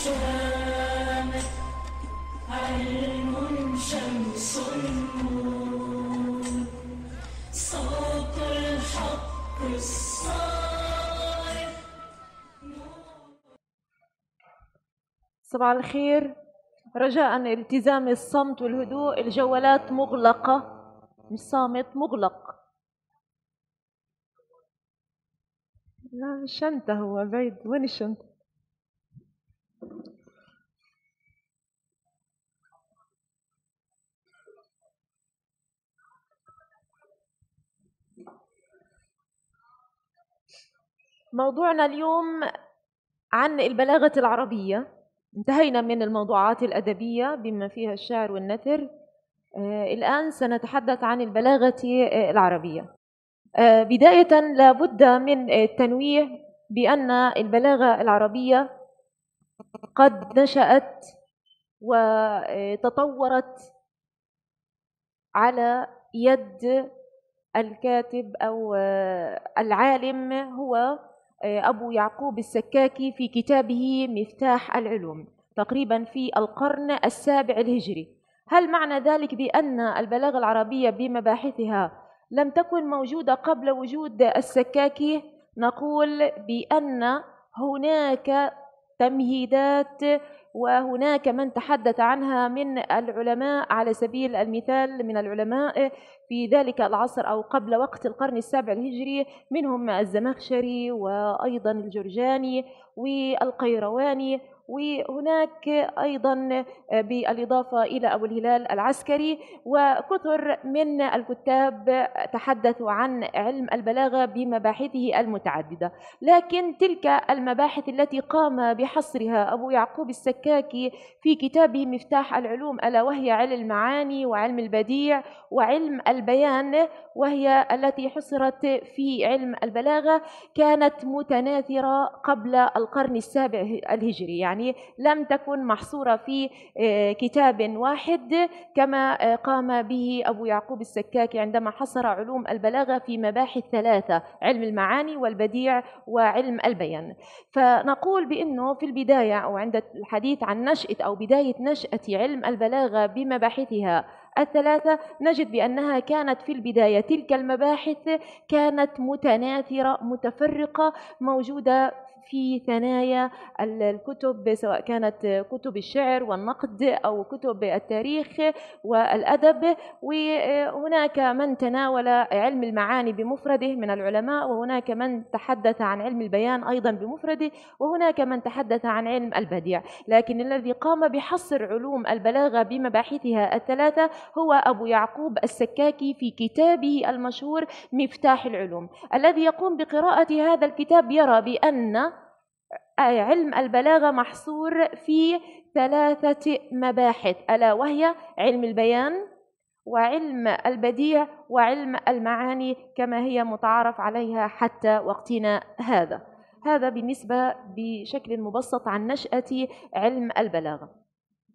شامخ علم شمس نور صوت الحق الصارخ. صباح الخير. رجاء التزام الصمت والهدوء، الجوالات مغلقة، مش صامت، مغلق. لا الشنطة، هو بعيد، وين الشنطة؟ موضوعنا اليوم عن البلاغة العربية. انتهينا من الموضوعات الأدبية بما فيها الشعر والنثر. الآن سنتحدث عن البلاغة العربية. بداية لابد من التنويه بأن البلاغة العربية قد نشأت وتطورت على يد الكاتب أو العالم هو أبو يعقوب السكاكي في كتابه مفتاح العلوم، تقريبا في القرن السابع الهجري. هل معنى ذلك بأن البلاغة العربية بمباحثها لم تكن موجودة قبل وجود السكاكي؟ نقول بأن هناك تمهيدات وهناك من تحدث عنها من العلماء، على سبيل المثال من العلماء في ذلك العصر أو قبل وقت القرن السابع الهجري، منهم الزمخشري وأيضا الجرجاني والقيرواني، وهناك أيضا بالإضافة إلى أبو الهلال العسكري، وكثر من الكتاب تحدثوا عن علم البلاغة بمباحثه المتعددة. لكن تلك المباحث التي قام بحصرها أبو يعقوب السكاكي في كتابه مفتاح العلوم، ألا وهي علم المعاني وعلم البديع وعلم البيان، وهي التي حصرت في علم البلاغة، كانت متناثرة قبل القرن السابع الهجري، يعني لم تكن محصورة في كتاب واحد كما قام به أبو يعقوب السكاكي عندما حصر علوم البلاغة في مباحث ثلاثة: علم المعاني والبديع وعلم البيان. فنقول بأنه في البداية أو عند الحديث عن نشأة أو بداية نشأة علم البلاغة بمباحثها الثلاثة، نجد بأنها كانت في البداية تلك المباحث كانت متناثرة متفرقة، موجودة في ثنايا الكتب، سواء كانت كتب الشعر والنقد أو كتب التاريخ والأدب. وهناك من تناول علم المعاني بمفرده من العلماء، وهناك من تحدث عن علم البيان أيضا بمفرده، وهناك من تحدث عن علم البديع. لكن الذي قام بحصر علوم البلاغة بمباحثها الثلاثة هو أبو يعقوب السكاكي في كتابه المشهور مفتاح العلوم. الذي يقوم بقراءة هذا الكتاب يرى بأن علم البلاغة محصور في ثلاثة مباحث، ألا وهي علم البيان وعلم البديع وعلم المعاني كما هي متعارف عليها حتى وقتنا هذا. هذا بالنسبة بشكل مبسط عن نشأة علم البلاغة.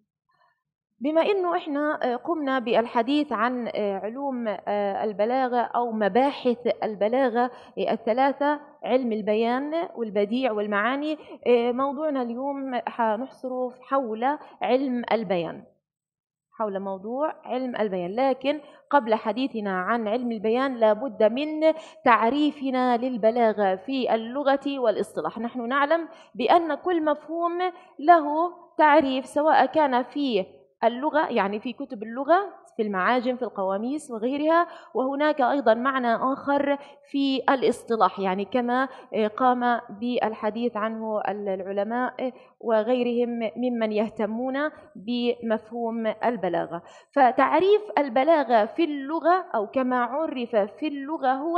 بما إنه إحنا قمنا بالحديث عن علوم البلاغة أو مباحث البلاغة الثلاثة: علم البيان والبديع والمعاني، موضوعنا اليوم حنحصره حول علم البيان، حول موضوع علم البيان. لكن قبل حديثنا عن علم البيان لابد من تعريفنا للبلاغة في اللغة والاصطلاح. نحن نعلم بأن كل مفهوم له تعريف، سواء كان في اللغة يعني في كتب اللغة، في المعاجم، في القواميس وغيرها، وهناك أيضا معنى آخر في الاصطلاح، يعني كما قام بالحديث عنه العلماء وغيرهم ممن يهتمون بمفهوم البلاغة. فتعريف البلاغة في اللغة أو كما عرف في اللغة هو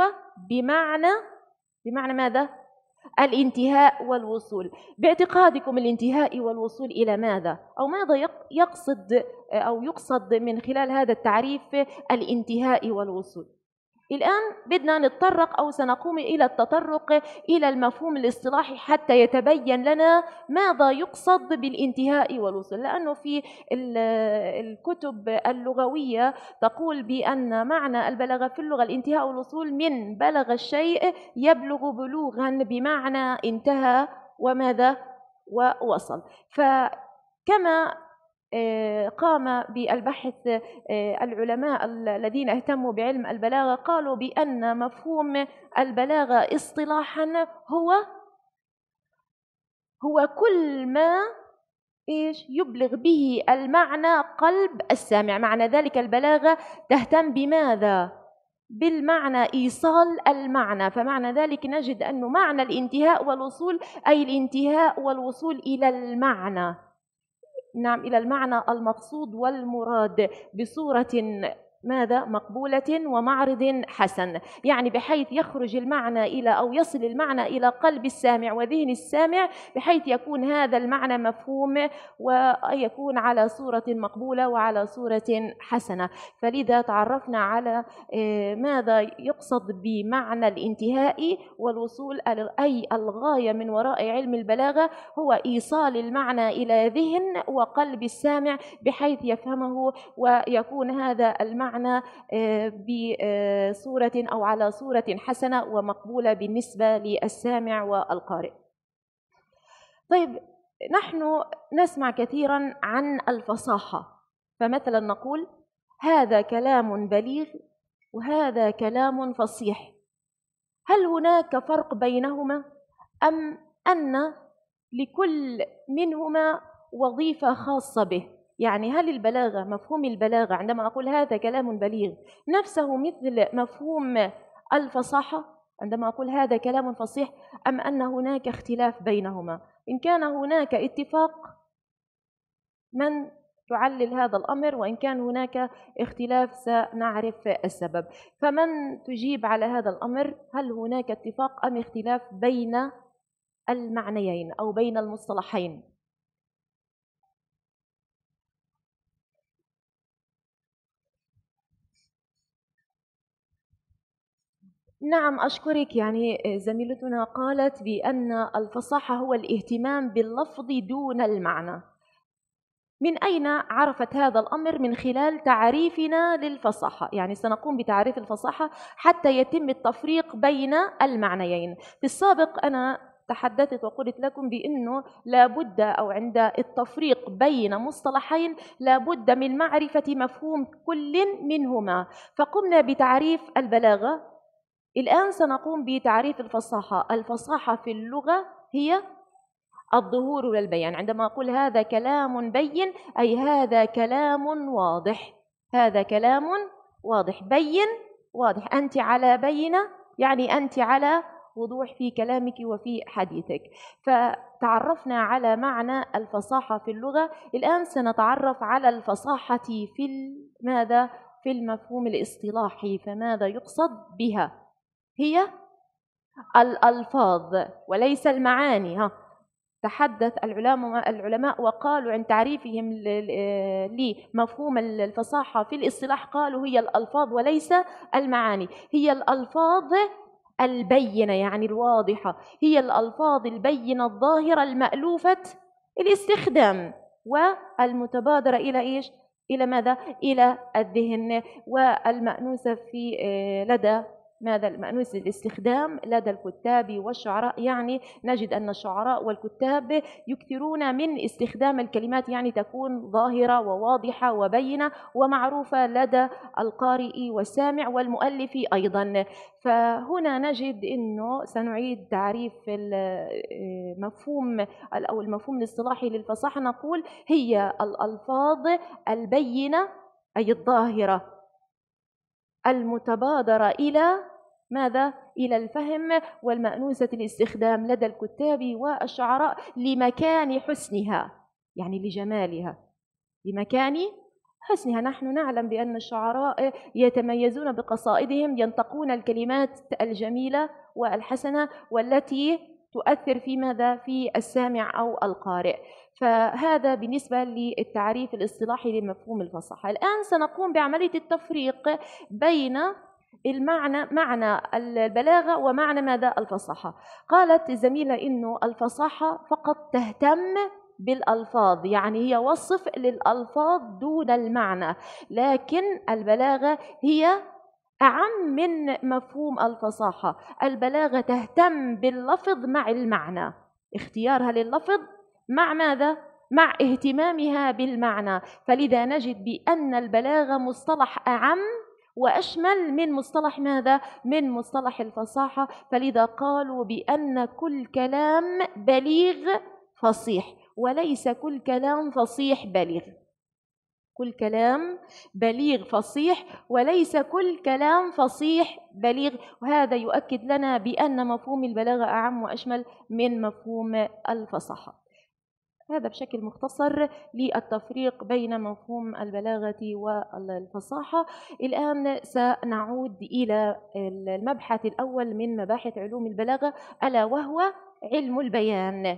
بمعنى ماذا؟ الانتهاء والوصول. باعتقادكم الانتهاء والوصول إلى ماذا؟ أو ماذا يقصد من خلال هذا التعريف الانتهاء والوصول؟ الآن بدنا نتطرق أو سنقوم إلى التطرق إلى المفهوم الاصطلاحي حتى يتبين لنا ماذا يقصد بالانتهاء والوصول، لأنه في الكتب اللغوية تقول بأن معنى البلاغة في اللغة الانتهاء والوصول، من بلغ الشيء يبلغ بلوغا بمعنى انتهى وماذا ووصل. فكما قام بالبحث العلماء الذين اهتموا بعلم البلاغة، قالوا بأن مفهوم البلاغة اصطلاحا هو كل ما يبلغ به المعنى قلب السامع. معنى ذلك البلاغة تهتم بماذا؟ بالمعنى، إيصال المعنى. فمعنى ذلك نجد أن معنى الانتهاء والوصول أي الانتهاء والوصول إلى المعنى، نعم، إلى المعنى المقصود والمراد بصورة ماذا؟ مقبولة ومعرض حسن، يعني بحيث يخرج المعنى إلى أو يصل المعنى إلى قلب السامع وذهن السامع، بحيث يكون هذا المعنى مفهوم ويكون على صورة مقبولة وعلى صورة حسنة. فلذا تعرفنا على ماذا يقصد بمعنى الانتهاء والوصول، أي الغاية من وراء علم البلاغة هو إيصال المعنى إلى ذهن وقلب السامع بحيث يفهمه ويكون هذا المعنى بصورة أو على صورة حسنة ومقبولة بالنسبة للسامع والقارئ. طيب، نحن نسمع كثيرا عن الفصاحة، فمثلا نقول هذا كلام بليغ وهذا كلام فصيح. هل هناك فرق بينهما أم أن لكل منهما وظيفة خاصة به؟ يعني هل البلاغة، مفهوم البلاغة عندما أقول هذا كلام بليغ نفسه مثل مفهوم الفصاحة عندما أقول هذا كلام فصيح، أم أن هناك اختلاف بينهما؟ إن كان هناك اتفاق من تعلل هذا الأمر، وإن كان هناك اختلاف سنعرف السبب. فمن تجيب على هذا الأمر، هل هناك اتفاق أم اختلاف بين المعنيين أو بين المصطلحين؟ نعم، أشكرك. يعني زميلتنا قالت بأن الفصاحة هو الاهتمام باللفظ دون المعنى. من أين عرفت هذا الأمر؟ من خلال تعريفنا للفصاحة. يعني سنقوم بتعريف الفصاحة حتى يتم التفريق بين المعنيين. في السابق أنا تحدثت وقلت لكم بأنه لابد أو عند التفريق بين مصطلحين لابد من معرفة مفهوم كل منهما، فقمنا بتعريف البلاغة. الآن سنقوم بتعريف الفصاحة. الفصاحة في اللغة هي الظهور والبيان. عندما أقول هذا كلام بين أي هذا كلام واضح، هذا كلام واضح. بين واضح، أنت على بينة، يعني أنت على وضوح في كلامك وفي حديثك. فتعرفنا على معنى الفصاحة في اللغة. الآن سنتعرف على الفصاحة في ماذا؟ في المفهوم الاصطلاحي. فماذا يقصد بها؟ هي الألفاظ وليس المعاني. تحدث العلماء وقالوا عن تعريفهم لمفهوم الفصاحة في الاصطلاح، قالوا هي الألفاظ وليس المعاني. هي الألفاظ البينة يعني الواضحة، هي الألفاظ البينة الظاهرة المألوفة الاستخدام والمتبادرة إلى إيش؟ إلى ماذا؟ إلى الذهن، والمأنوسة في لدى ماذا؟ المأنوس الاستخدام لدى الكتاب والشعراء. يعني نجد أن الشعراء والكتاب يكثرون من استخدام الكلمات، يعني تكون ظاهرة وواضحة وبينة ومعروفة لدى القارئ والسامع والمؤلف أيضا. فهنا نجد أنه سنعيد تعريف المفهوم أو المفهوم الاصطلاحي للفصاحة. نقول هي الألفاظ البينة أي الظاهرة المتبادرة إلى ماذا؟ إلى الفهم والمأنوسة الاستخدام لدى الكتاب والشعراء لمكان حسنها، يعني لجمالها، لمكان حسنها. نحن نعلم بأن الشعراء يتميزون بقصائدهم، ينطقون الكلمات الجميلة والحسنة والتي تؤثر في ماذا؟ في السامع أو القارئ. فهذا بالنسبة للتعريف الاصطلاحي لمفهوم الفصاحة. الآن سنقوم بعملية التفريق بين معنى البلاغة ومعنى ماذا؟ الفصاحة. قالت الزميلة إنه الفصاحة فقط تهتم بالألفاظ، يعني هي وصف للألفاظ دون المعنى، لكن البلاغة هي أعم من مفهوم الفصاحة. البلاغة تهتم باللفظ مع المعنى، اختيارها لللفظ مع ماذا؟ مع اهتمامها بالمعنى. فلذا نجد بأن البلاغة مصطلح أعم وأشمل من مصطلح ماذا؟ من مصطلح الفصاحة. فلذا قالوا بأن كل كلام بليغ فصيح، وليس كل كلام فصيح بليغ. كل كلام بليغ فصيح وليس كل كلام فصيح بليغ. وهذا يؤكد لنا بأن مفهوم البلاغة أعم وأشمل من مفهوم الفصاحة. هذا بشكل مختصر للتفريق بين مفهوم البلاغة والفصاحة. الآن سنعود إلى المبحث الأول من مباحث علوم البلاغة، ألا وهو علم البيان.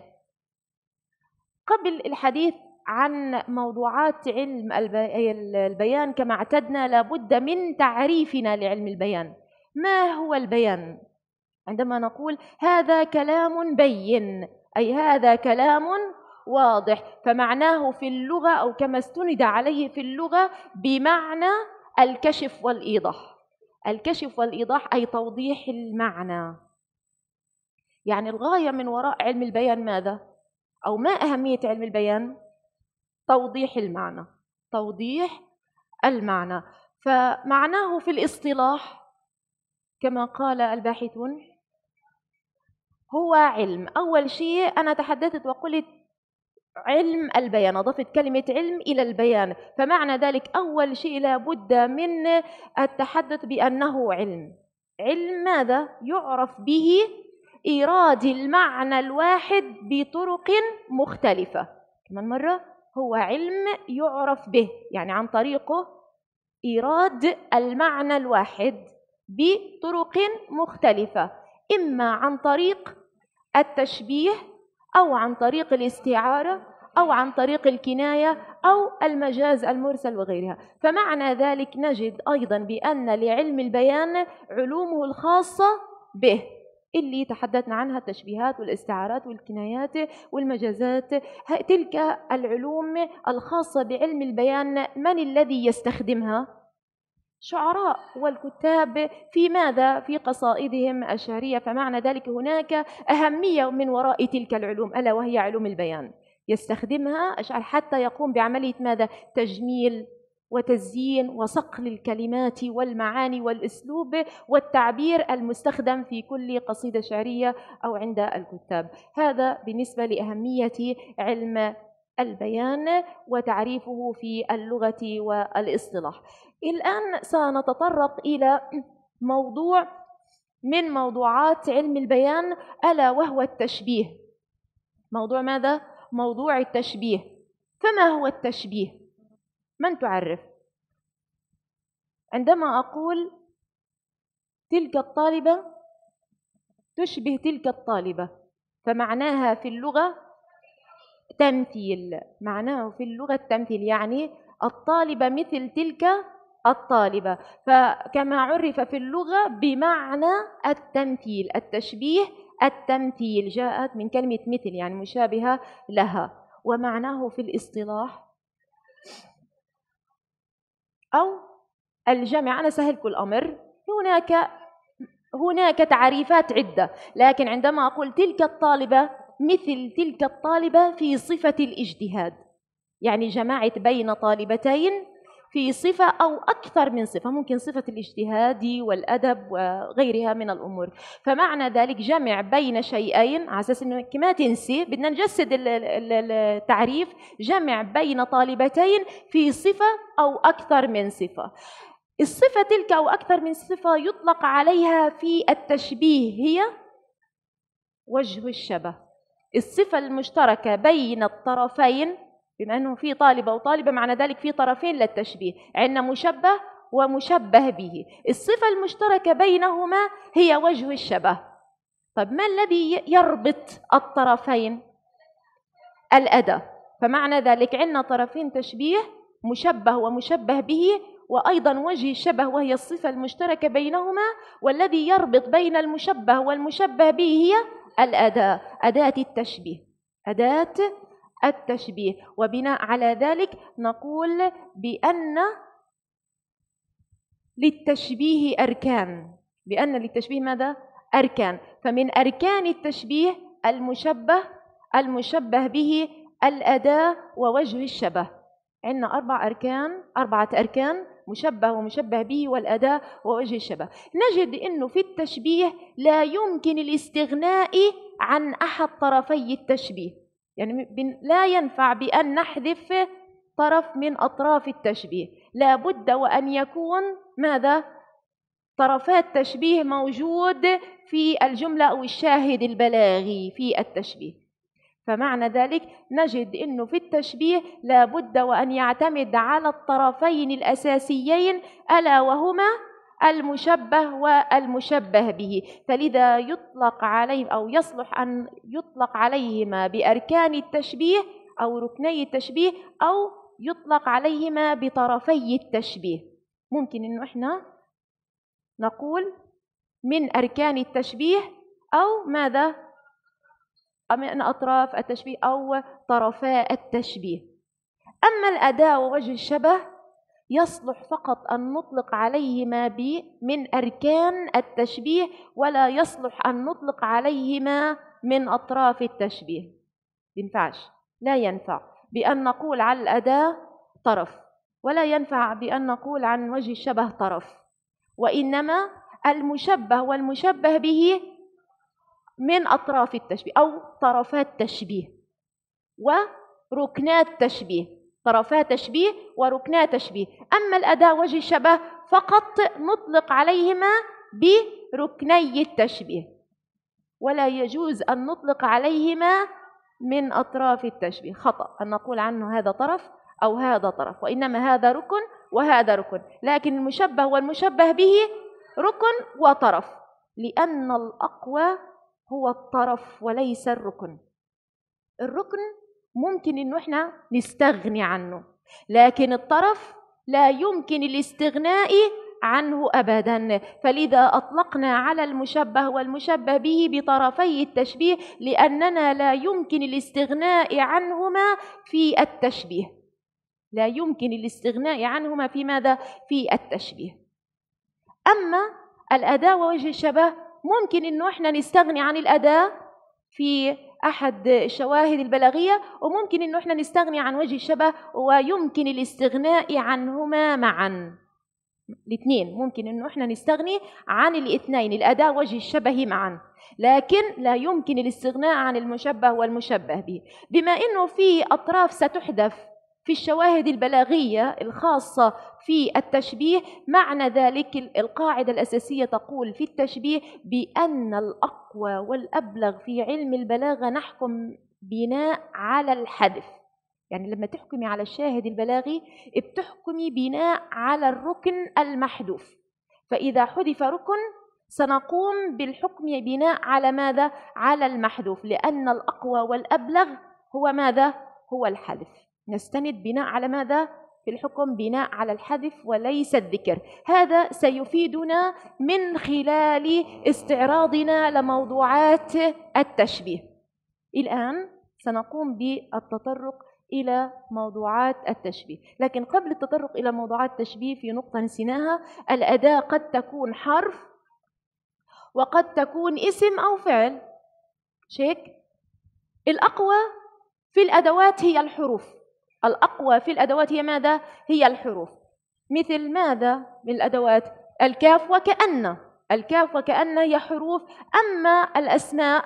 قبل الحديث عن موضوعات علم البيان كما اعتدنا لابد من تعريفنا لعلم البيان. ما هو البيان؟ عندما نقول هذا كلام بين، أي هذا كلام واضح، فمعناه في اللغة أو كما استند عليه في اللغة بمعنى الكشف والإيضاح. الكشف والإيضاح أي توضيح المعنى. يعني الغاية من وراء علم البيان ماذا؟ أو ما أهمية علم البيان؟ توضيح المعنى. توضيح المعنى. فمعناه في الاصطلاح كما قال الباحثون هو علم. أول شيء أنا تحدثت وقلت علم البيان، أضفت كلمة علم إلى البيان، فمعنى ذلك أول شيء لابد من التحدث بأنه علم. علم ماذا؟ يعرف به إيراد المعنى الواحد بطرق مختلفة. كمان مرة، هو علم يعرف به، يعني عن طريقه إيراد المعنى الواحد بطرق مختلفة، إما عن طريق التشبيه أو عن طريق الاستعارة أو عن طريق الكناية أو المجاز المرسل وغيرها. فمعنى ذلك نجد أيضا بأن لعلم البيان علومه الخاصة به اللي تحدثنا عنها، التشبيهات والاستعارات والكنايات والمجازات. تلك العلوم الخاصة بعلم البيان من الذي يستخدمها؟ شعراء والكتاب في ماذا؟ في قصائدهم الشعرية. فمعنى ذلك هناك أهمية من وراء تلك العلوم، ألا وهي علوم البيان. يستخدمها الشاعر حتى يقوم بعملية ماذا؟ تجميل وتزيين وصقل الكلمات والمعاني والأسلوب والتعبير المستخدم في كل قصيدة شعرية أو عند الكتاب. هذا بالنسبة لأهمية علم البيان وتعريفه في اللغة والاصطلاح. الآن سنتطرق إلى موضوع من موضوعات علم البيان، ألا وهو التشبيه. موضوع ماذا؟ موضوع التشبيه. فما هو التشبيه؟ من تعرف؟ عندما أقول تلك الطالبة تشبه تلك الطالبة، فمعناها في اللغة تمثيل. معناه في اللغة التمثيل، يعني الطالبة مثل تلك الطالبة. فكما عرف في اللغة بمعنى التمثيل، التشبيه التمثيل جاءت من كلمة مثل، يعني مشابهة لها. ومعناه في الاصطلاح أو الجمع. أنا سهلك الأمر، هناك تعريفات عدة، لكن عندما أقول تلك الطالبة مثل تلك الطالبة في صفة الاجتهاد، يعني جمعت بين طالبتين في صفة أو أكثر من صفة، ممكن صفة الاجتهاد والأدب وغيرها من الأمور. فمعنى ذلك جمع بين شيئين، على أساس أنه كما تنسي بدنا نجسد التعريف، جمع بين طالبتين في صفة أو أكثر من صفة. الصفة تلك أو أكثر من صفة يطلق عليها في التشبيه هي وجه الشبه، الصفة المشتركة بين الطرفين. بما أنه في طالبة وطالبة، معنى ذلك في طرفين للتشبيه، عندنا مشبه ومشبه به. الصفة المشتركة بينهما هي وجه الشبه. طيب ما الذي يربط الطرفين؟ الأداة. فمعنى ذلك عندنا طرفين تشبيه، مشبه ومشبه به، وأيضا وجه الشبه وهي الصفة المشتركة بينهما. والذي يربط بين المشبه والمشبه به هي الأداة، أداة التشبيه، أداة التشبيه. وبناء على ذلك نقول بأن للتشبيه أركان. بأن للتشبيه ماذا؟ أركان. فمن أركان التشبيه المشبه المشبه به، الأداة، ووجه الشبه. عندنا 4 أركان: مشبه ومشبه به والأداة ووجه الشبه. نجد أنه في التشبيه لا يمكن الاستغناء عن أحد طرفي التشبيه، يعني لا ينفع بأن نحذف طرف من أطراف التشبيه، لا بد وأن يكون ماذا؟ طرفات تشبيه موجود في الجملة أو الشاهد البلاغي في التشبيه. فمعنى ذلك نجد أنه في التشبيه لا بد وأن يعتمد على الطرفين الأساسيين، ألا وهما المشبه والمشبه به، فلذا يطلق عليه أو يصلح أن يطلق عليهما بأركان التشبيه أو ركني التشبيه، أو يطلق عليهما بطرفي التشبيه. ممكن أنه إحنا نقول من أركان التشبيه أو ماذا؟ من أطراف التشبيه أو طرفا التشبيه. أما الأداة ووجه الشبه يصلح فقط أن نطلق عليهما من أركان التشبيه، ولا يصلح أن نطلق عليهما من أطراف التشبيه. ينفعش، لا ينفع بأن نقول على الأداة طرف، ولا ينفع بأن نقول عن وجه الشبه طرف، وإنما المشبه والمشبه به من أطراف التشبيه أو طرفات تشبيه وركنات تشبيه، طرفات تشبيه وركنات تشبيه. أما الأداة وجه الشبه فقط نطلق عليهما بركني التشبيه، ولا يجوز أن نطلق عليهما من أطراف التشبيه. خطأ أن نقول عنه هذا طرف أو هذا طرف، وإنما هذا ركن وهذا ركن. لكن المشبه والمشبه به ركن وطرف، لأن الأقوى هو الطرف وليس الركن. الركن ممكن إنه إحنا نستغني عنه، لكن الطرف لا يمكن الاستغناء عنه أبدا. فلذا أطلقنا على المشبه والمشبه به بطرفي التشبيه، لأننا لا يمكن الاستغناء عنهما في التشبيه، لا يمكن الاستغناء عنهما في ماذا؟ في التشبيه. أما الأداة ووجه الشبه ممكن إنه إحنا نستغني عن الأداة في أحد الشواهد البلاغية، وممكن إنه إحنا نستغني عن وجه الشبه، ويمكن الاستغناء عنهما معا. الاثنين ممكن إنه إحنا نستغني عن الاثنين، الأداة وجه الشبه معا، لكن لا يمكن الاستغناء عن المشبه والمشبه به. بما إنه في أطراف ستحذف في الشواهد البلاغية الخاصة في التشبيه، معنى ذلك القاعدة الأساسية تقول في التشبيه بأن الأقوى والأبلغ في علم البلاغة نحكم بناء على الحذف. يعني لما تحكمي على الشاهد البلاغي بتحكمي بناء على الركن المحذوف، فإذا حذف ركن سنقوم بالحكم بناء على ماذا؟ على المحذوف، لأن الأقوى والأبلغ هو ماذا؟ هو الحذف. نستند بناء على ماذا؟ في الحكم بناء على الحذف وليس الذكر. هذا سيفيدنا من خلال استعراضنا لموضوعات التشبيه. الآن سنقوم بالتطرق إلى موضوعات التشبيه، لكن قبل التطرق إلى موضوعات التشبيه في نقطة نسيناها: الأداة قد تكون حرف وقد تكون اسم أو فعل. شيك الأقوى في الأدوات هي الحروف، الأقوى في الأدوات هي ماذا؟ هي الحروف. مثل ماذا من الأدوات؟ الكاف وكأن، الكاف وكأن هي حروف. أما الأسماء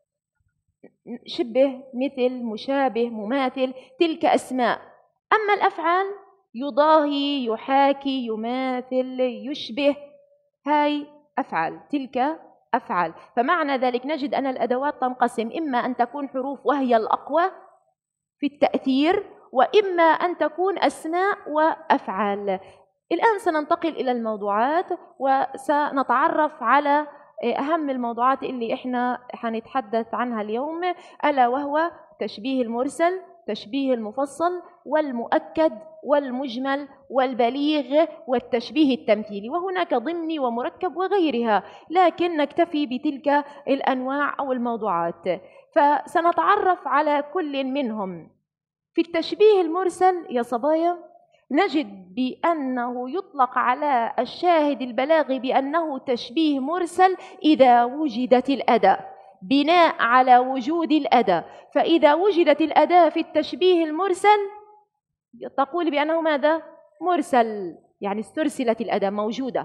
شبه، مثل، مشابه، مماثل، تلك أسماء. أما الأفعال يضاهي، يحاكي، يماثل، يشبه، هاي أفعال، تلك أفعال. فمعنى ذلك نجد أن الأدوات تنقسم: إما أن تكون حروف وهي الأقوى في التأثير، وإما أن تكون أسماء وأفعال. الآن سننتقل إلى الموضوعات وسنتعرف على أهم الموضوعات اللي إحنا حنتحدث عنها اليوم، ألا وهو تشبيه المرسل، تشبيه المفصل، والمؤكد، والمجمل، والبليغ، والتشبيه التمثيلي، وهناك ضمني ومركب وغيرها، لكن نكتفي بتلك الأنواع أو الموضوعات. فسنتعرف على كل منهم. في التشبيه المرسل يا صبايا نجد بأنه يطلق على الشاهد البلاغي بأنه تشبيه مرسل إذا وجدت الأداة. بناء على وجود الأداة. فإذا وجدت الأداة في التشبيه المرسل تقول بأنه ماذا؟ مرسل، يعني استرسلت الأداة موجودة.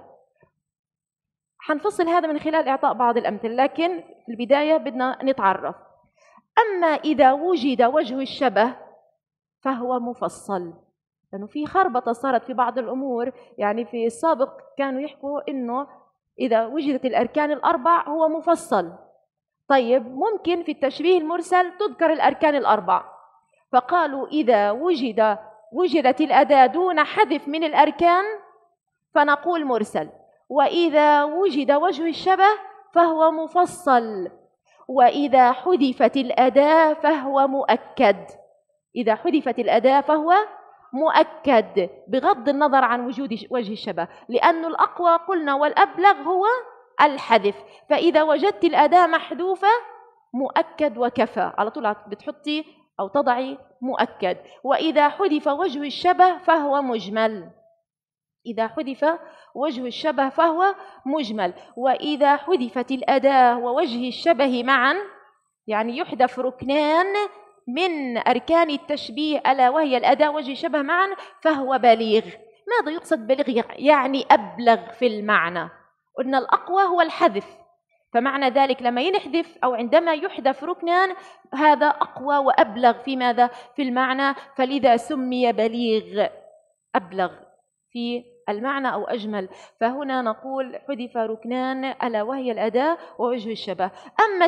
حنفصل هذا من خلال إعطاء بعض الأمثلة، لكن في البداية بدنا نتعرف. أما إذا وجد وجه الشبه فهو مفصل، لأنه في خربطة صارت في بعض الأمور. يعني في السابق كانوا يحكوا إنه إذا وجدت الأركان الأربع هو مفصل. طيب ممكن في التشبيه المرسل تذكر الأركان الأربع، فقالوا إذا وجدت الأداة دون حذف من الأركان فنقول مرسل، وإذا وجد وجه الشبه فهو مفصل، وإذا حذفت الأداة فهو مؤكد. إذا حذفت الأداة فهو مؤكد بغض النظر عن وجود وجه الشبه، لأن الأقوى قلنا والأبلغ هو الحذف. فإذا وجدت الأداة محذوفة مؤكد وكفى، على طول بتحطي أو تضعي مؤكد. وإذا حذف وجه الشبه فهو مجمل. إذا حذف وجه الشبه فهو مجمل. وإذا حذفت الأداة ووجه الشبه معا، يعني يحذف ركنان من أركان التشبيه ألا وهي الأداة وجه الشبه معا، فهو بليغ. ماذا يقصد بليغ؟ يعني أبلغ في المعنى. قلنا الأقوى هو الحذف، فمعنى ذلك لما ينحذف أو عندما يحذف ركنان هذا أقوى وأبلغ في ماذا؟ في المعنى، فلذا سمي بليغ، أبلغ في المعنى أو أجمل. فهنا نقول حذف ركنان ألا وهي الأداة ووجه الشبه. أما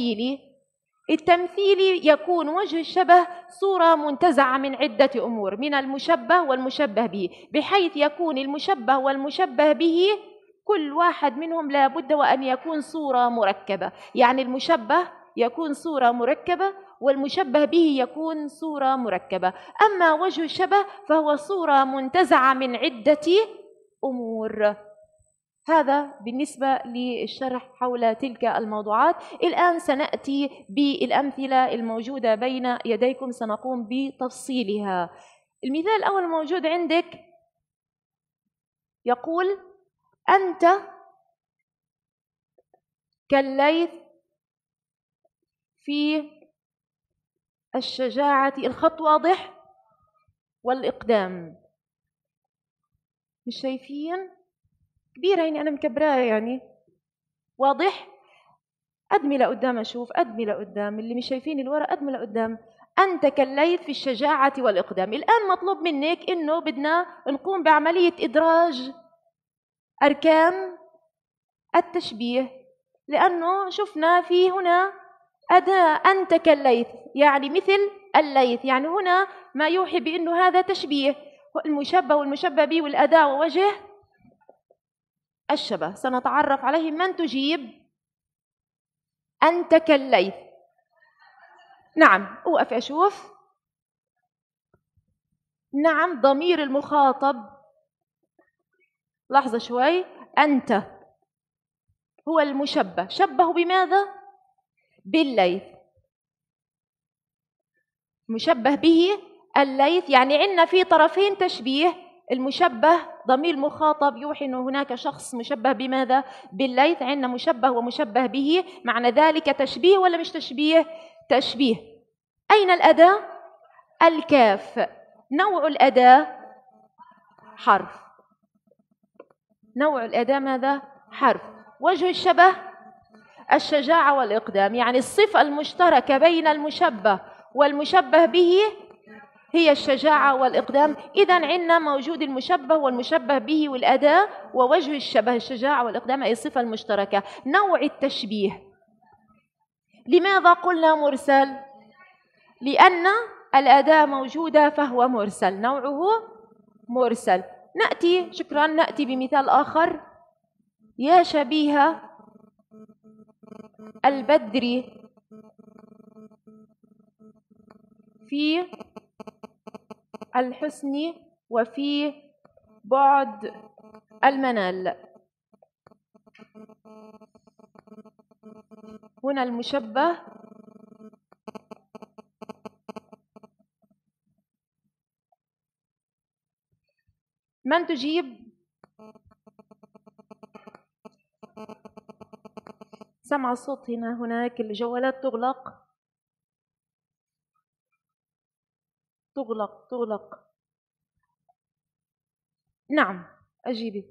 التمثيلي يكون وجه الشبه صورة منتزعة من عدة أمور، من المشبه والمشبه به، بحيث يكون المشبه والمشبه به كل واحد منهم لا بد وأن يكون صورة مركبة. يعني المشبه يكون صورة مركبة والمشبه به يكون صورة مركبة. أما وجه الشبه فهو صورة منتزعة من عدة أمور. هذا بالنسبة للشرح حول تلك الموضوعات. الآن سنأتي بالأمثلة الموجودة بين يديكم، سنقوم بتفصيلها. المثال الأول موجود عندك يقول: أنت كالليث في الشجاعة. الخط واضح والإقدام مش شايفين؟ كبيرة هيني أنا مكبراه، يعني واضح. أدمي لقدام أشوف، أدمي لقدام، اللي مش شايفين الورق أدمي لقدام. أنت كالليث في الشجاعة والإقدام. الآن مطلوب منك إنه بدنا نقوم بعملية إدراج أركان التشبيه، لأنه شفنا في هنا أداة أنت كالليث، يعني مثل الليث، يعني هنا ما يوحي بأنه هذا تشبيه، المشبه والمشبه به والأداة ووجه الشبه. سنتعرف عليه. من تجيب؟ أنت كالليث. نعم، أوقف أشوف. نعم، ضمير المخاطب. لحظة شوي. أنت هو المشبه، شبه بماذا؟ بالليث. مشبه به الليث، يعني عندنا في طرفين تشبيه. المشبه ضمير مخاطب يوحي أنه هناك شخص مشبه بماذا؟ بالليث. عندنا مشبه ومشبه به، معنى ذلك تشبيه ولا مش تشبيه؟ تشبيه. أين الأداة؟ الكاف. نوع الأداة حرف. نوع الأداة ماذا؟ حرف. وجه الشبه الشجاعة والإقدام، يعني الصفة المشتركة بين المشبه والمشبه به هي الشجاعة والإقدام. إذن عندنا موجود المشبه والمشبه به والأداة ووجه الشبه الشجاعة والإقدام، أي الصفة المشتركة. نوع التشبيه، لماذا قلنا مرسل؟ لأن الأداة موجودة فهو مرسل، نوعه مرسل. نأتي، شكرا، نأتي بمثال آخر. يا شبيه البدر في الحسن وفي بعد المنال. هنا المشبه من تجيب؟ سمع الصوت هناك الجوالات تغلق. نعم أجيبي.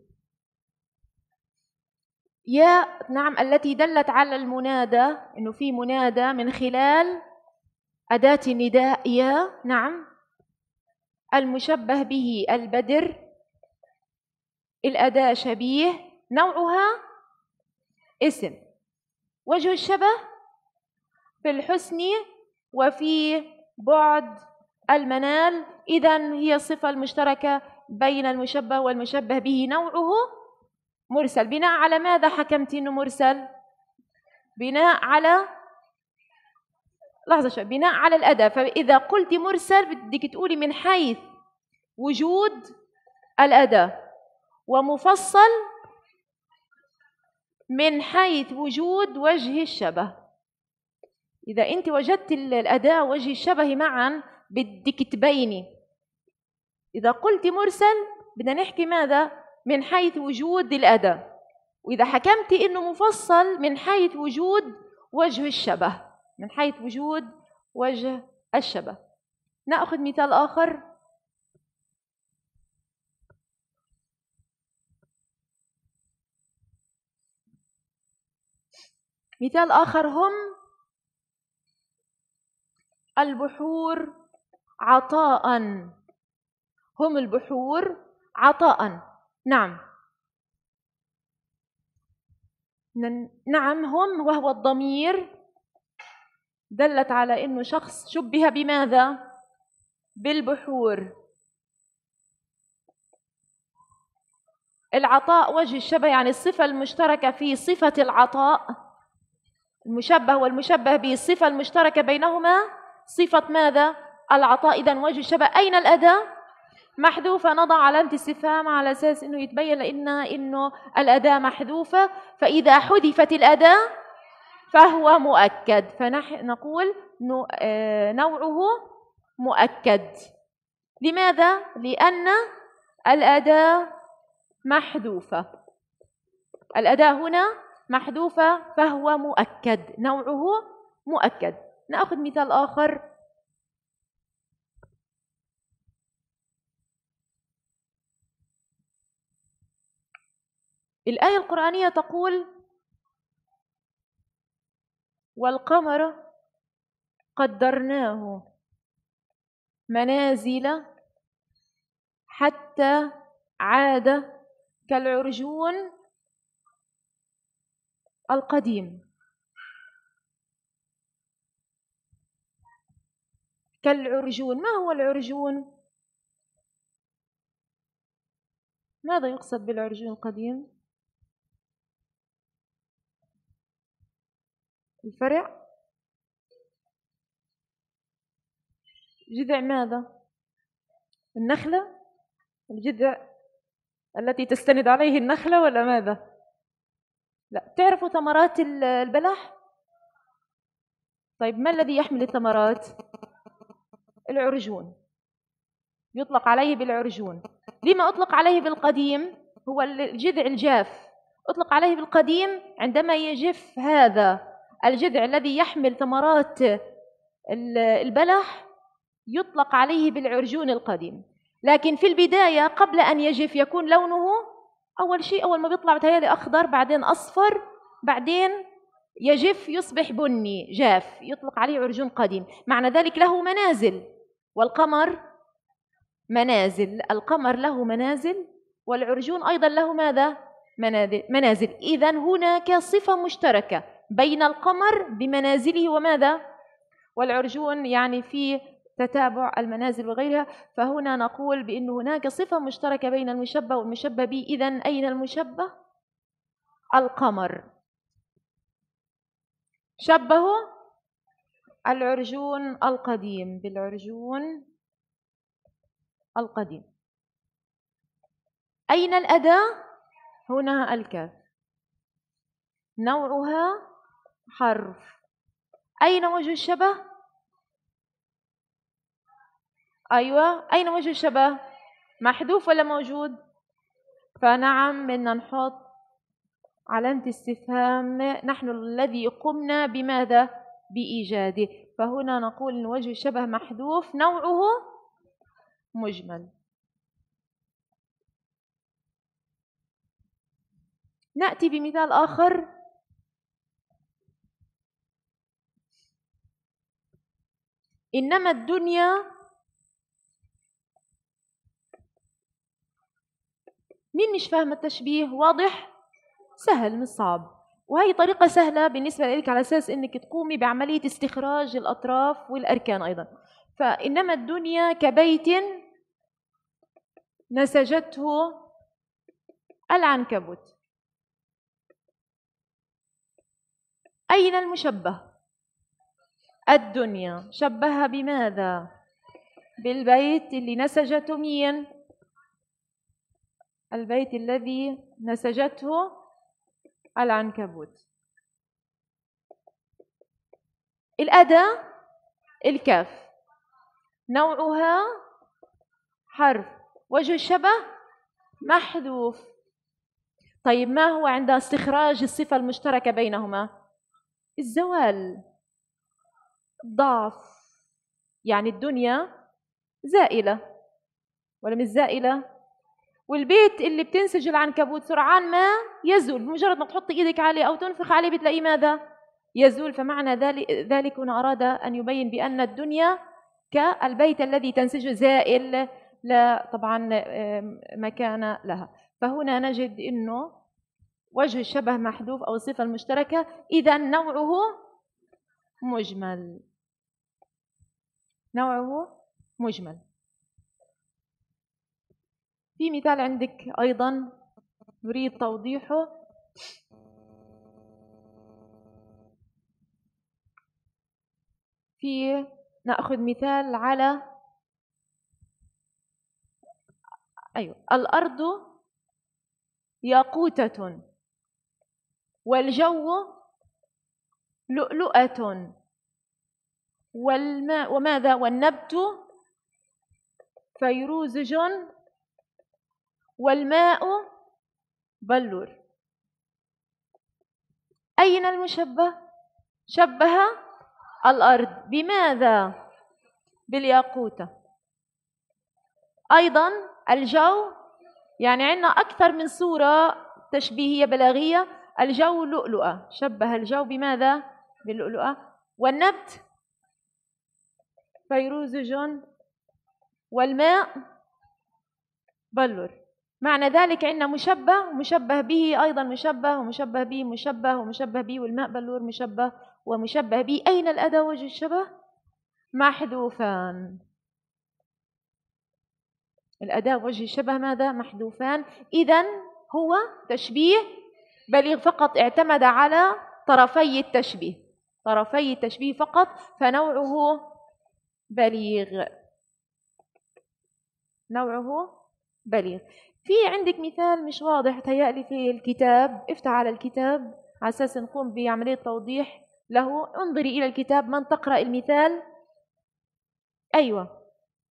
يا نعم التي دلت على المنادى، إنه في منادى من خلال أداة النداء يا. نعم. المشبه به البدر، الأداة شبيه، نوعها اسم. وجه الشبه في الحسن وفي بعد المنال، إذن هي الصفة المشتركة بين المشبه والمشبه به. نوعه مرسل. بناء على ماذا حكمت إنه مرسل؟ بناء على بناء على الأداة. فإذا قلت مرسل بدك تقولي من حيث وجود الأداة، ومفصل من حيث وجود وجه الشبه. إذا أنت وجدت الأداة وجه الشبه معا بدك تبيني. إذا قلت مرسل بدنا نحكي ماذا؟ من حيث وجود الأداة. وإذا حكمت إنه مفصل من حيث وجود وجه الشبه، من حيث وجود وجه الشبه. نأخذ مثال آخر. مثال آخر: هم البحور عطاء. هم البحور عطاء. نعم. نعم هم وهو الضمير دلت على إنه شخص شبه بماذا؟ بالبحور. العطاء وجه الشبه، يعني الصفة المشتركة في صفة العطاء. المشبه والمشبه به الصفة المشتركة بينهما صفة ماذا؟ العطاء. إذن وجه الشبه. أين الأداة؟ محذوفة. نضع علامة استفهام على أساس إنه يتبين لنا إنه الأداة محذوفة. فإذا حذفت الأداة فهو مؤكد، فنحن نقول نوعه مؤكد. لماذا؟ لأن الأداة محذوفة. الأداة هنا محذوفة فهو مؤكد، نوعه مؤكد. نأخذ مثال آخر. الآية القرآنية تقول: والقمر قدرناه منازل حتى عاد كالعرجون القديم. كالعرجون. ما هو العرجون؟ ماذا يقصد بالعرجون القديم؟ الفرع؟ جذع ماذا؟ النخلة؟ الجذع التي تستند عليه النخلة ولا ماذا؟ لا. تعرفوا ثمرات البلح؟ طيب ما الذي يحمل الثمرات؟ العرجون. يطلق عليه بالعرجون. لما أطلق عليه بالقديم؟ هو الجذع الجاف. أطلق عليه بالقديم عندما يجف هذا الجذع الذي يحمل ثمرات البلح، يطلق عليه بالعرجون القديم. لكن في البداية قبل أن يجف يكون لونه أول شيء، أول ما بيطلع بتهيألي أخضر، بعدين أصفر، بعدين يجف يصبح بني جاف، يطلق عليه عرجون قديم. معنى ذلك له منازل. والقمر منازل. القمر له منازل والعرجون أيضا له ماذا؟ منازل. إذن هناك صفة مشتركة بين القمر بمنازله وماذا؟ والعرجون، يعني في تتابع المنازل وغيرها. فهنا نقول بأن هناك صفة مشتركة بين المشبه والمشبه به. إذن أين المشبه؟ القمر. شبهوا العرجون القديم بالعرجون القديم. أين الأداة؟ هنا الكاف، نوعها حرف. أين وجه الشبه؟ أيوة، أين وجه الشبه؟ محذوف ولا موجود؟ فنعم بدنا نحط علامة استفهام، نحن الذي قمنا بماذا؟ بإيجاده. فهنا نقول إن وجه الشبه محذوف، نوعه مجمل. نأتي بمثال آخر. إنما الدنيا، مين مش فاهم التشبيه؟ واضح؟ سهل مش صعب، وهي طريقة سهلة بالنسبة لك على أساس أنك تقومي بعملية استخراج الأطراف والأركان أيضا. فإنما الدنيا كبيت نسجته العنكبوت. أين المشبه؟ الدنيا، شبهها بماذا؟ بالبيت اللي نسجته مين؟ البيت الذي نسجته العنكبوت. الأداة الكاف، نوعها حرف، وجه الشبه محذوف. طيب ما هو عند استخراج الصفة المشتركة بينهما؟ الزوال، ضعف. يعني الدنيا زائلة ولا مش زائلة؟ والبيت اللي بتنسج العنكبوت سرعان ما يزول، بمجرد ما تحط ايدك عليه او تنفخ عليه بتلاقيه ماذا؟ يزول. فمعنى ذلك هنا أراد أن يبين بأن الدنيا كالبيت الذي تنسجه زائل، لا طبعا مكان لها. فهنا نجد أنه وجه الشبه محذوف أو الصفة المشتركة، إذا نوعه مجمل، نوعه مجمل. في مثال عندك أيضا نريد توضيحه. نأخذ مثال على الأرض ياقوتة والجو لؤلؤة والماء وماذا؟ والنبت فيروزج والماء بلور. أين المشبه؟ شبه الأرض بماذا؟ بالياقوتة. أيضا الجو، يعني عندنا أكثر من صورة تشبيهية بلاغية. الجو لؤلؤة، شبه الجو بماذا؟ باللؤلؤة. والنبت فيروزج والماء بلور. معنى ذلك عندنا مشبه، مشبه به، أيضا مشبه ومشبه به، مشبه ومشبه به، والماء بلور مشبه ومشبه به. أين الأداة وجه الشبه؟ محذوفان. الأداة وجه الشبه ماذا؟ محذوفان. إذن هو تشبيه بليغ فقط، اعتمد على طرفي التشبيه، طرفي التشبيه فقط، فنوعه بليغ، نوعه بليغ. في عندك مثال مش واضح تهيألي في الكتاب، افتح على الكتاب على أساس نقوم بعملية توضيح له. انظري إلى الكتاب من تقرأ المثال. أيوة،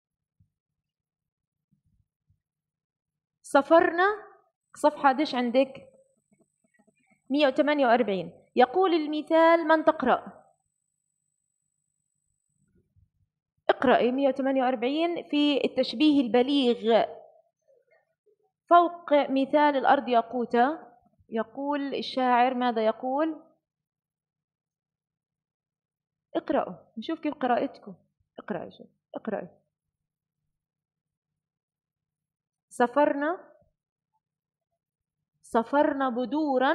سافرنا، صفحة دش عندك 148. يقول المثال، من تقرأ؟ اقرأي 148 في التشبيه البليغ فوق مثال الأرض ياقوتة. يقول الشاعر ماذا يقول؟ اقرأوا نشوف كيف قراءتكم. اقرأي شوف، اقرأي. سفرنا بدورا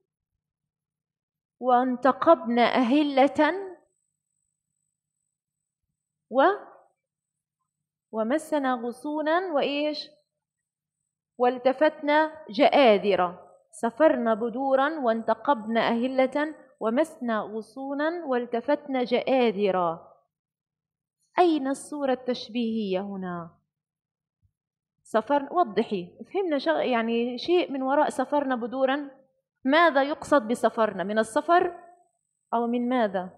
وانتقبنا أهلة ومسنا غصونا وإيش؟ والتفتنا جآذرا. سفرنا بدورا وانتقبنا أهلة ومسنا غصونا والتفتنا جآذرا. أين الصورة التشبيهية هنا؟ وضحي، فهمنا يعني شيء من وراء سفرنا بدورا. ماذا يقصد بسفرنا؟ من السفر أو من ماذا؟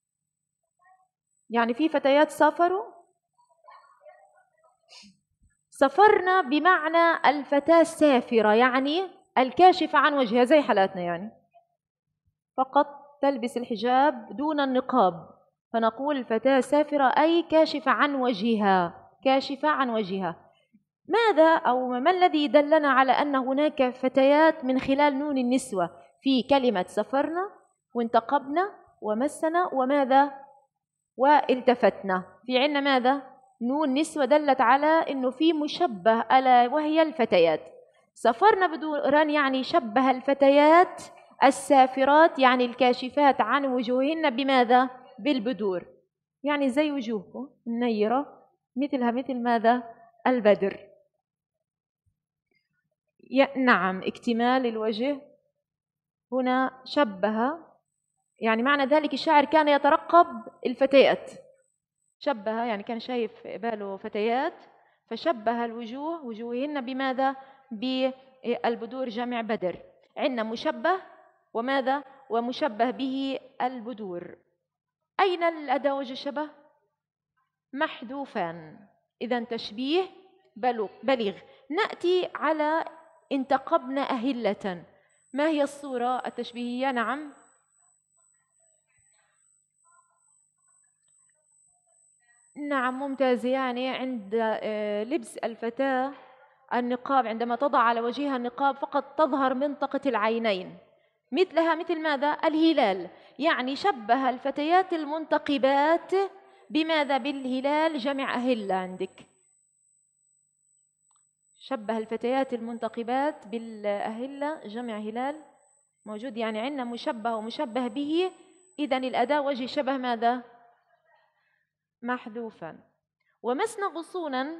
يعني في فتيات سفرنا بمعنى الفتاة السافرة، يعني الكاشفة عن وجهها زي حالاتنا، يعني فقط تلبس الحجاب دون النقاب، فنقول الفتاة سافرة أي كاشفة عن وجهها، كاشفة عن وجهها. ماذا أو ما الذي دلنا على أن هناك فتيات من خلال نون النسوة في كلمة سفرنا وانتقبنا ومسنا وماذا والتفتنا؟ في عنا ماذا؟ نون نسوة دلت على أنه في مشبه ألا وهي الفتيات. سفرنا بدوران يعني شبه الفتيات السافرات، يعني الكاشفات عن وجوههن بماذا؟ بالبدور، يعني زي وجوهكم النيرة مثلها مثل ماذا؟ البدر. نعم، اكتمال الوجه هنا شبه، يعني معنى ذلك الشاعر كان يترقب الفتيات، شبه يعني كان شايف باله فتيات فشبه الوجوه وجوههن بماذا؟ بالبدور، جمع بدر. عندنا مشبه وماذا؟ ومشبه به البدور. أين الأداة وجه الشبه؟ محذوفان، إذا تشبيه بليغ. نأتي على انتقبنا أهلة، ما هي الصورة التشبيهية؟ نعم، نعم ممتاز. يعني عند لبس الفتاة النقاب، عندما تضع على وجهها النقاب فقط تظهر منطقة العينين، مثلها مثل ماذا؟ الهلال. يعني شبه الفتيات المنتقبات بماذا؟ بالهلال، جمع أهلة. عندك شبه الفتيات المنتقبات بالأهلة، جمع هلال موجود. يعني عندنا مشبه ومشبه به، إذن الأداة وجه شبه ماذا؟ محذوفا. ومسنا غصونا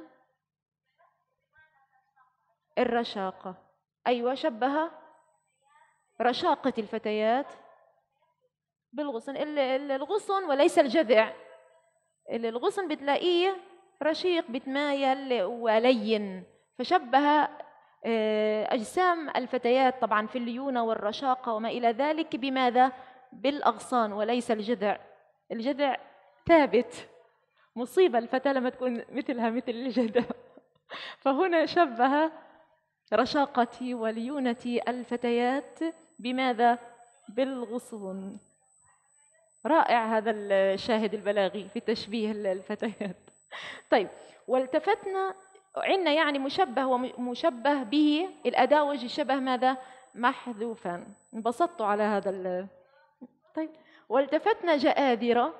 الرشاقة، أيوة شبه رشاقة الفتيات بالغصن. الغصن وليس الجذع، الغصن بتلاقيه رشيق بتمايل ولين، فشبه أجسام الفتيات طبعا في الليونة والرشاقة وما إلى ذلك بماذا؟ بالأغصان وليس الجذع. الجذع ثابت، مصيبة الفتاة لما تكون مثلها مثل الجذع. فهنا شبه رشاقة وليونة الفتيات بماذا؟ بالغصون. رائع هذا الشاهد البلاغي في تشبيه الفتيات. طيب، والتفتنا عندنا يعني مشبه ومشبه به، الأداة وجه شبه ماذا؟ محذوفا. انبسطتوا على هذا طيب، والتفتنا جآذرة،